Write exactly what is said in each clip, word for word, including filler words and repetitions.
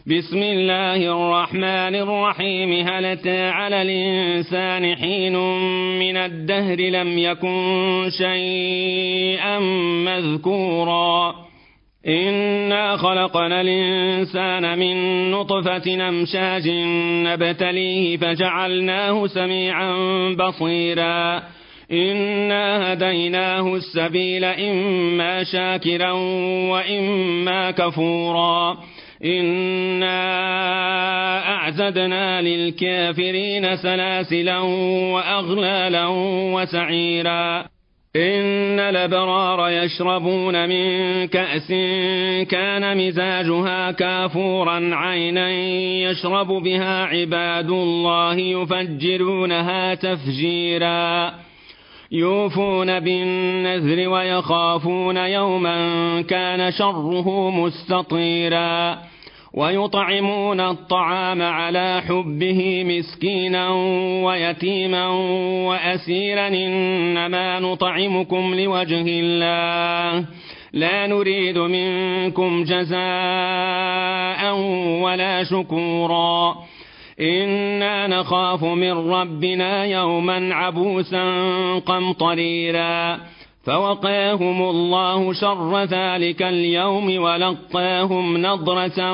بسم الله الرحمن الرحيم. هل أتى على الإنسان حين من الدهر لم يكن شيئا مذكورا إنا خلقنا الإنسان من نطفة أمشاج نبتليه فجعلناه سميعا بصيرا إنا هديناه السبيل إما شاكرا وإما كفورا إنا أعتدنا للكافرين سلاسلا وأغلالا وسعيرا إن الأبرار يشربون من كأس كان مزاجها كافورا عينا يشرب بها عباد الله يفجرونها تفجيرا يوفون بالنذر ويخافون يوما كان شره مستطيرا ويطعمون الطعام على حبه مسكينا ويتيما وأسيرا إنما نطعمكم لوجه الله لا نريد منكم جزاء ولا شكورا إنا نخاف من ربنا يوما عبوسا قمطريرا فوقاهم الله شر ذلك اليوم ولقاهم نضرة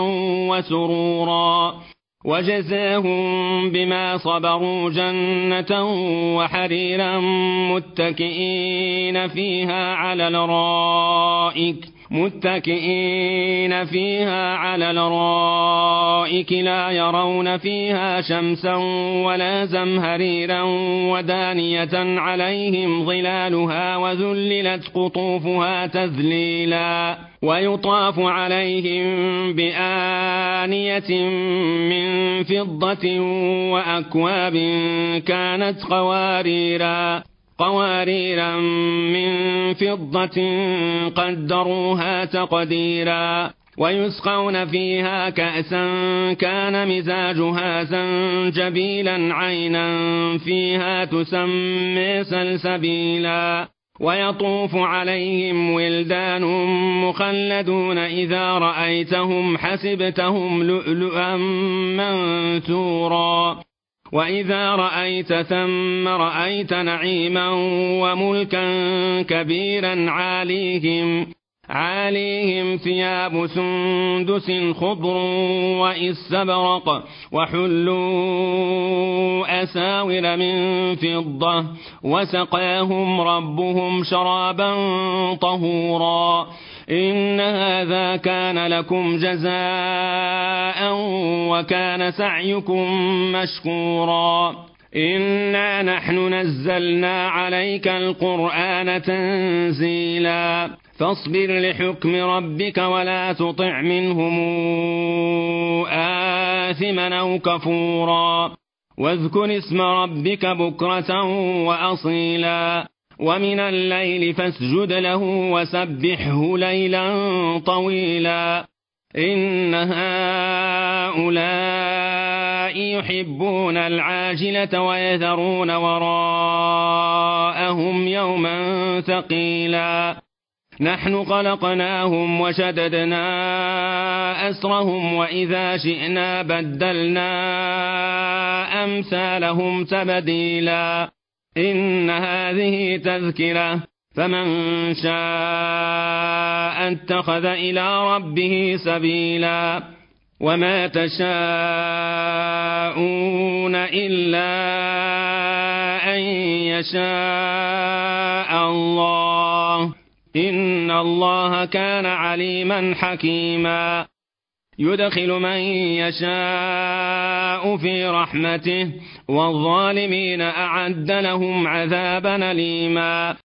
وسرورا وجزاهم بما صبروا جنة وحريرا متكئين فيها على الأرائك متكئين فيها على الأرائك لا يرون فيها شمسا ولا زمهريرا ودانية عليهم ظلالها وذللت قطوفها تذليلا ويطاف عليهم بآنية من فضة وأكواب كانت قواريرا قواريرا من فضة قدروها تقديرا ويسقون فيها كأسا كان مزاجها زنجبيلا عينا فيها تسمى سلسبيلا ويطوف عليهم ولدان مخلدون إذا رأيتهم حسبتهم لؤلؤا منثورا وإذا رأيت ثم رأيت نعيما وملكا كبيرا عاليهم عاليهم ثياب سندس خضر وإستبرق وحلوا أساور من فضة وسقاهم ربهم شرابا طهورا إن هذا كان لكم جزاء وكان سعيكم مشكورا إنا نحن نزلنا عليك القرآن تنزيلا فاصبر لحكم ربك ولا تطع منهم آثما أو كفورا واذكر اسم ربك بكرة وأصيلا ومن الليل فاسجد له وسبحه ليلا طويلا إن هؤلاء يحبون العاجلة ويذرون وراءهم يوما ثقيلا نحن خلقناهم وشددنا أسرهم وإذا شئنا بدلنا أمثالهم تبديلا إن هذه تذكرة فمن شاء اتخذ إلى ربه سبيلا وما تشاءون إلا أن يشاء الله إن الله كان عليما حكيما يدخل من يشاء في رحمته والظالمين أعد لهم عذابا أليما